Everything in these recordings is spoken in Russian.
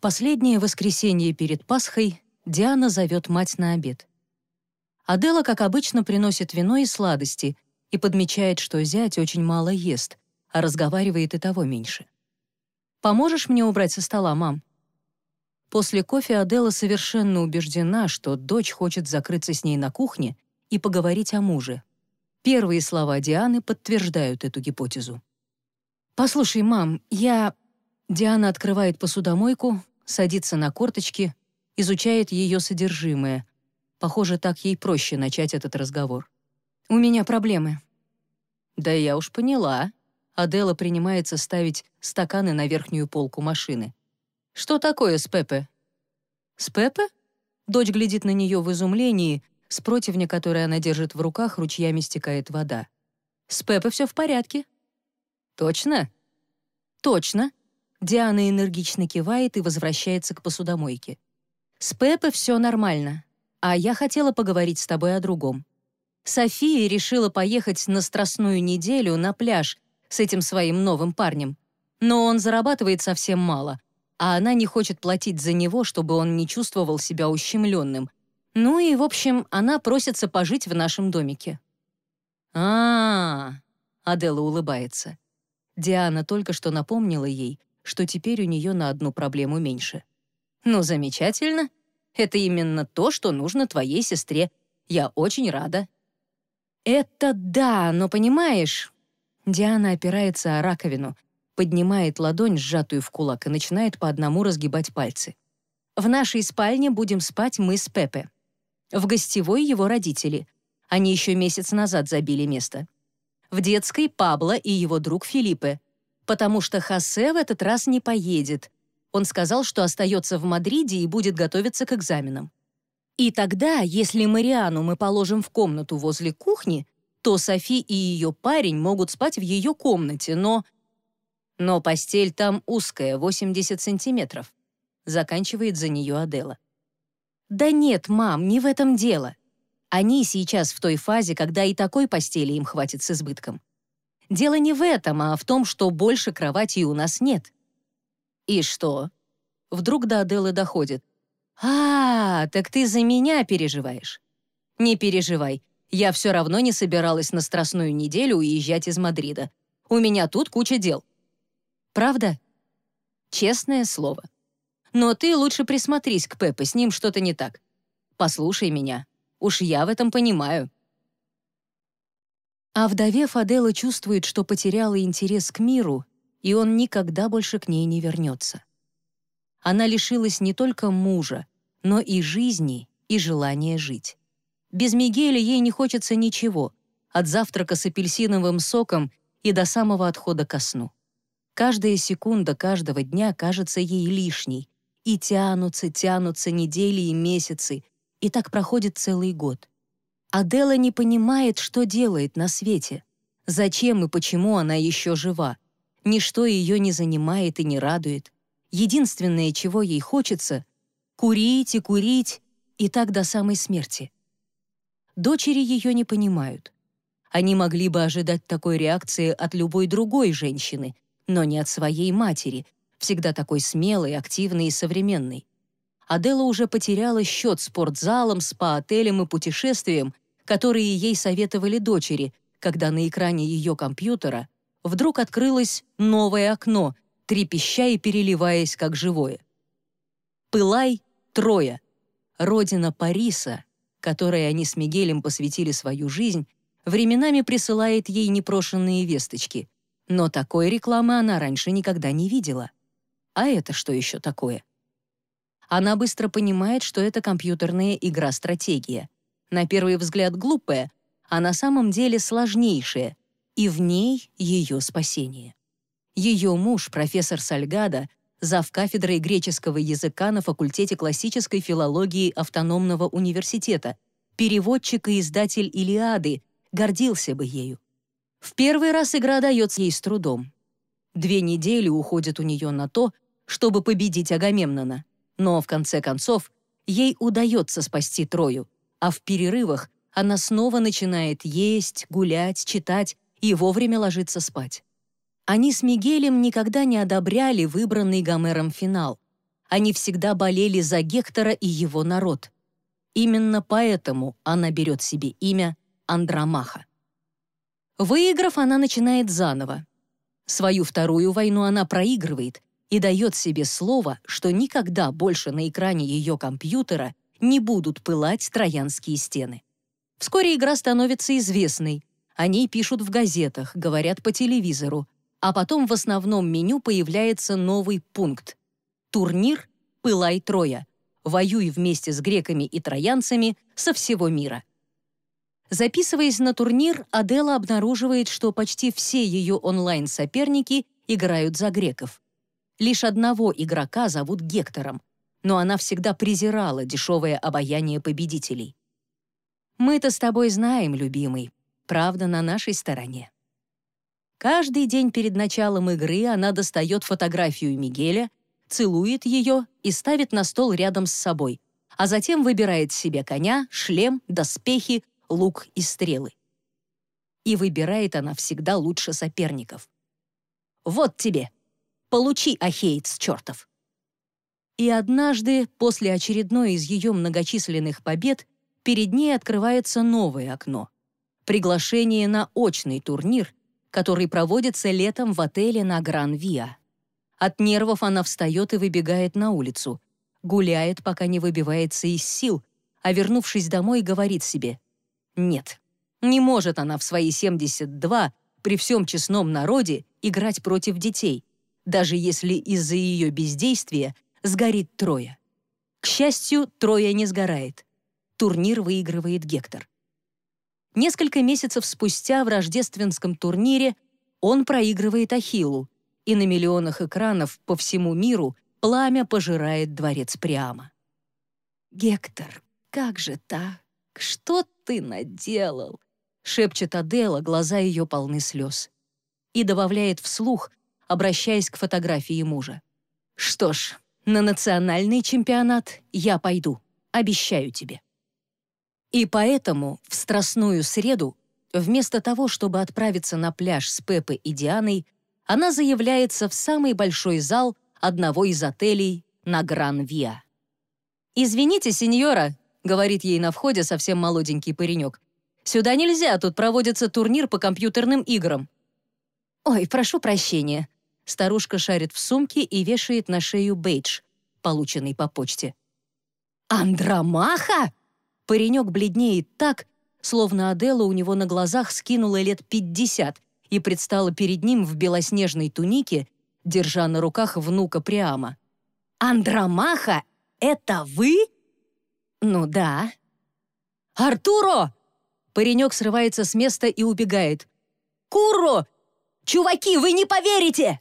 последнее воскресенье перед Пасхой Диана зовет мать на обед. Адела, как обычно, приносит вино и сладости и подмечает, что зять очень мало ест, а разговаривает и того меньше. «Поможешь мне убрать со стола, мам?» После кофе Адела совершенно убеждена, что дочь хочет закрыться с ней на кухне и поговорить о муже. Первые слова Дианы подтверждают эту гипотезу. «Послушай, мам, Диана открывает посудомойку, садится на корточки, изучает ее содержимое. Похоже, так ей проще начать этот разговор. «У меня проблемы». «Да я уж поняла». Адела принимается ставить стаканы на верхнюю полку машины. «Что такое с Пепе?» «С Пепе?» Дочь глядит на нее в изумлении, с противня, который она держит в руках, ручьями стекает вода. «С Пепе все в порядке». «Точно?» «Точно». Диана энергично кивает и возвращается к посудомойке. «С Пепе все нормально. А я хотела поговорить с тобой о другом. София решила поехать на страстную неделю на пляж с этим своим новым парнем. Но он зарабатывает совсем мало, а она не хочет платить за него, чтобы он не чувствовал себя ущемленным. Ну и, в общем, она просится пожить в нашем домике». Адела улыбается. Диана только что напомнила ей, что теперь у нее на одну проблему меньше. «Ну, замечательно. Это именно то, что нужно твоей сестре. Я очень рада». «Это да, но понимаешь...» Диана опирается о раковину, поднимает ладонь, сжатую в кулак, и начинает по одному разгибать пальцы. «В нашей спальне будем спать мы с Пепе. В гостевой его родители. Они еще месяц назад забили место. В детской Пабло и его друг Филиппе. Потому что Хосе в этот раз не поедет. Он сказал, что остается в Мадриде и будет готовиться к экзаменам. И тогда, если Мариану мы положим в комнату возле кухни, то Софи и ее парень могут спать в ее комнате, но постель там узкая, 80 сантиметров. Заканчивает за нее Адела. «Да нет, мам, не в этом дело. Они сейчас в той фазе, когда и такой постели им хватит с избытком. Дело не в этом, а в том, что больше кроватей у нас нет». «И что?» Вдруг до Аделы доходит. Так ты за меня переживаешь?» «Не переживай, я все равно не собиралась на страстную неделю уезжать из Мадрида. У меня тут куча дел». «Правда?» «Честное слово. Но ты лучше присмотрись к Пепе, с ним что-то не так. Послушай меня, уж я в этом понимаю». А вдовев, Адела чувствует, что потеряла интерес к миру, и он никогда больше к ней не вернется. Она лишилась не только мужа, но и жизни, и желания жить. Без Мигеля ей не хочется ничего, от завтрака с апельсиновым соком и до самого отхода ко сну. Каждая секунда каждого дня кажется ей лишней, и тянутся недели и месяцы, и так проходит целый год. Адела не понимает, что делает на свете, зачем и почему она еще жива. Ничто ее не занимает и не радует. Единственное, чего ей хочется — курить и курить, и так до самой смерти. Дочери ее не понимают. Они могли бы ожидать такой реакции от любой другой женщины, но не от своей матери, всегда такой смелой, активной и современной. Адела уже потеряла счет спортзалам, спа-отелям и путешествиям, которые ей советовали дочери, когда на экране ее компьютера вдруг открылось новое окно, трепеща и переливаясь, как живое. Пылай, Троя, родина Париса, которой они с Мигелем посвятили свою жизнь, временами присылает ей непрошенные весточки, но такой рекламы она раньше никогда не видела. А это что еще такое? Она быстро понимает, что это компьютерная игра-стратегия. На первый взгляд глупая, а на самом деле сложнейшая, и в ней ее спасение. Ее муж, профессор Сальгадо, завкафедрой греческого языка на факультете классической филологии Автономного университета, переводчик и издатель «Илиады», гордился бы ею. В первый раз игра дается ей с трудом. 2 недели уходят у нее на то, чтобы победить Агамемнона, но, в конце концов, ей удается спасти Трою, а в перерывах она снова начинает есть, гулять, читать и вовремя ложиться спать. Они с Мигелем никогда не одобряли выбранный Гомером финал. Они всегда болели за Гектора и его народ. Именно поэтому она берет себе имя Андромаха. Выиграв, она начинает заново. Свою вторую войну она проигрывает и дает себе слово, что никогда больше на экране ее компьютера не будут пылать троянские стены. Вскоре игра становится известной. О ней пишут в газетах, говорят по телевизору, а потом в основном меню появляется новый пункт. Турнир «Пылай Троя». Воюй вместе с греками и троянцами со всего мира. Записываясь на турнир, Адела обнаруживает, что почти все ее онлайн-соперники играют за греков. Лишь одного игрока зовут Гектором, но она всегда презирала дешевое обаяние победителей. «Мы-то с тобой знаем, любимый, правда на нашей стороне». Каждый день перед началом игры она достает фотографию Мигеля, целует ее и ставит на стол рядом с собой, а затем выбирает себе коня, шлем, доспехи, лук и стрелы. И выбирает она всегда лучше соперников. «Вот тебе! Получи, ахеец чертов!» И однажды, после очередной из ее многочисленных побед, перед ней открывается новое окно. Приглашение на очный турнир, который проводится летом в отеле на Гран-Виа. От нервов она встает и выбегает на улицу. Гуляет, пока не выбивается из сил, а вернувшись домой, говорит себе: «Нет, не может она в свои 72 при всем честном народе играть против детей, даже если из-за ее бездействия сгорит Троя». К счастью, Троя не сгорает. Турнир выигрывает Гектор. Несколько месяцев спустя в рождественском турнире он проигрывает Ахиллу, и на миллионах экранов по всему миру пламя пожирает дворец Приама. «Гектор, как же так? Что ты наделал?» — шепчет Адела, глаза ее полны слез. И добавляет вслух, обращаясь к фотографии мужа: «Что ж, на национальный чемпионат я пойду, обещаю тебе». И поэтому в Страстную среду, вместо того, чтобы отправиться на пляж с Пеппой и Дианой, она заявляется в самый большой зал одного из отелей на Гран-Виа. «Извините, сеньора», — говорит ей на входе совсем молоденький паренек, «сюда нельзя, тут проводится турнир по компьютерным играм». «Ой, прошу прощения». Старушка шарит в сумке и вешает на шею бейдж, полученный по почте. «Андромаха?» Паренек бледнеет так, словно Адела у него на глазах скинула лет 50 и предстала перед ним в белоснежной тунике, держа на руках внука Приама. «Андромаха, это вы?» «Ну да». «Артуро!» Паренек срывается с места и убегает. «Курро! Чуваки, вы не поверите!»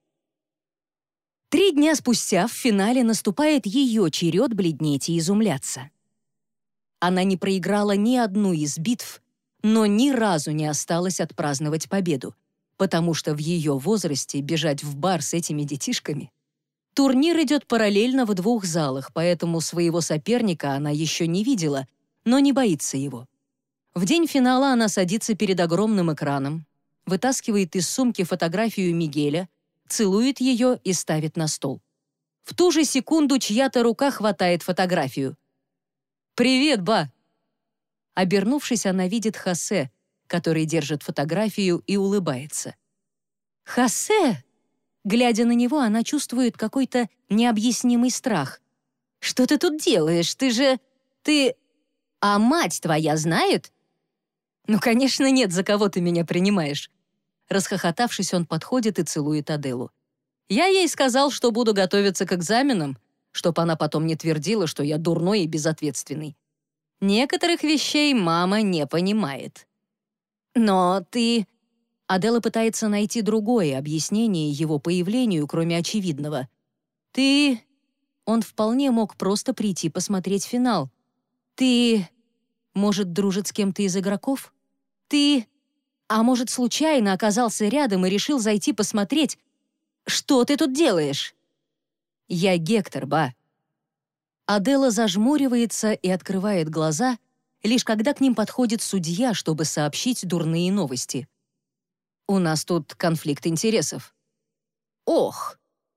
3 дня спустя в финале наступает ее черед бледнеть и изумляться. Она не проиграла ни одну из битв, но ни разу не осталась отпраздновать победу, потому что в ее возрасте бежать в бар с этими детишками. Турнир идет параллельно в 2 залах, поэтому своего соперника она еще не видела, но не боится его. В день финала она садится перед огромным экраном, вытаскивает из сумки фотографию Мигеля, целует ее и ставит на стол. В ту же секунду чья-то рука хватает фотографию. «Привет, ба!» Обернувшись, она видит Хосе, который держит фотографию и улыбается. «Хосе!» Глядя на него, она чувствует какой-то необъяснимый страх. «Что ты тут делаешь? Ты... А мать твоя знает?» «Ну, конечно, нет, за кого ты меня принимаешь». Расхохотавшись, он подходит и целует Аделу. «Я ей сказал, что буду готовиться к экзаменам, чтоб она потом не твердила, что я дурной и безответственный. Некоторых вещей мама не понимает». «Но ты...» Адела пытается найти другое объяснение его появлению, кроме очевидного. «Ты...» Он вполне мог просто прийти посмотреть финал. «Ты... Может, дружит с кем-то из игроков? Ты... А может, случайно оказался рядом и решил зайти посмотреть? Что ты тут делаешь?» «Я Гектор, ба». Адела зажмуривается и открывает глаза, лишь когда к ним подходит судья, чтобы сообщить дурные новости. «У нас тут конфликт интересов». «Ох!»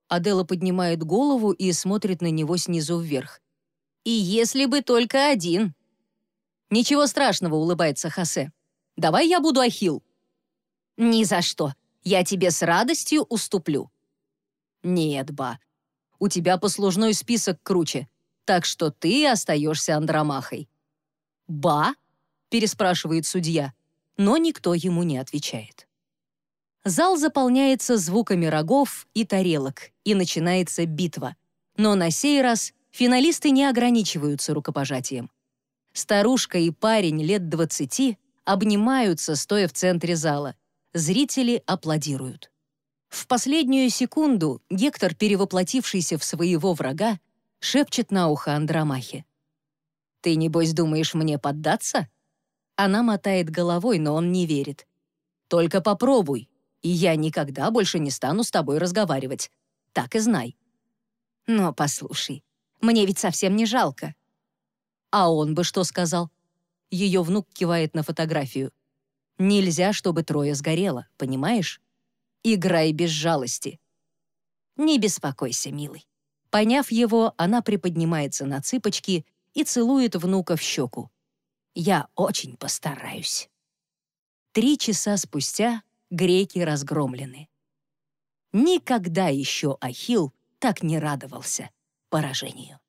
Адела поднимает голову и смотрит на него снизу вверх. «И если бы только один!» «Ничего страшного», — улыбается Хосе. «Давай я буду Ахилл». «Ни за что. Я тебе с радостью уступлю». «Нет, Ба, у тебя послужной список круче, так что ты остаешься Андромахой». «Ба?» — переспрашивает судья, но никто ему не отвечает. Зал заполняется звуками рогов и тарелок, и начинается битва. Но на сей раз финалисты не ограничиваются рукопожатием. Старушка и парень лет 20 обнимаются, стоя в центре зала. Зрители аплодируют. В последнюю секунду Гектор, перевоплотившийся в своего врага, шепчет на ухо Андромахе. «Ты, небось, думаешь мне поддаться?» Она мотает головой, но он не верит. «Только попробуй, и я никогда больше не стану с тобой разговаривать. Так и знай». «Но послушай, мне ведь совсем не жалко». «А он бы что сказал?» Ее внук кивает на фотографию. «Нельзя, чтобы трое сгорело, понимаешь? Играй без жалости». «Не беспокойся, милый». Поняв его, она приподнимается на цыпочки и целует внука в щеку. «Я очень постараюсь». 3 часа спустя греки разгромлены. Никогда еще Ахилл так не радовался поражению.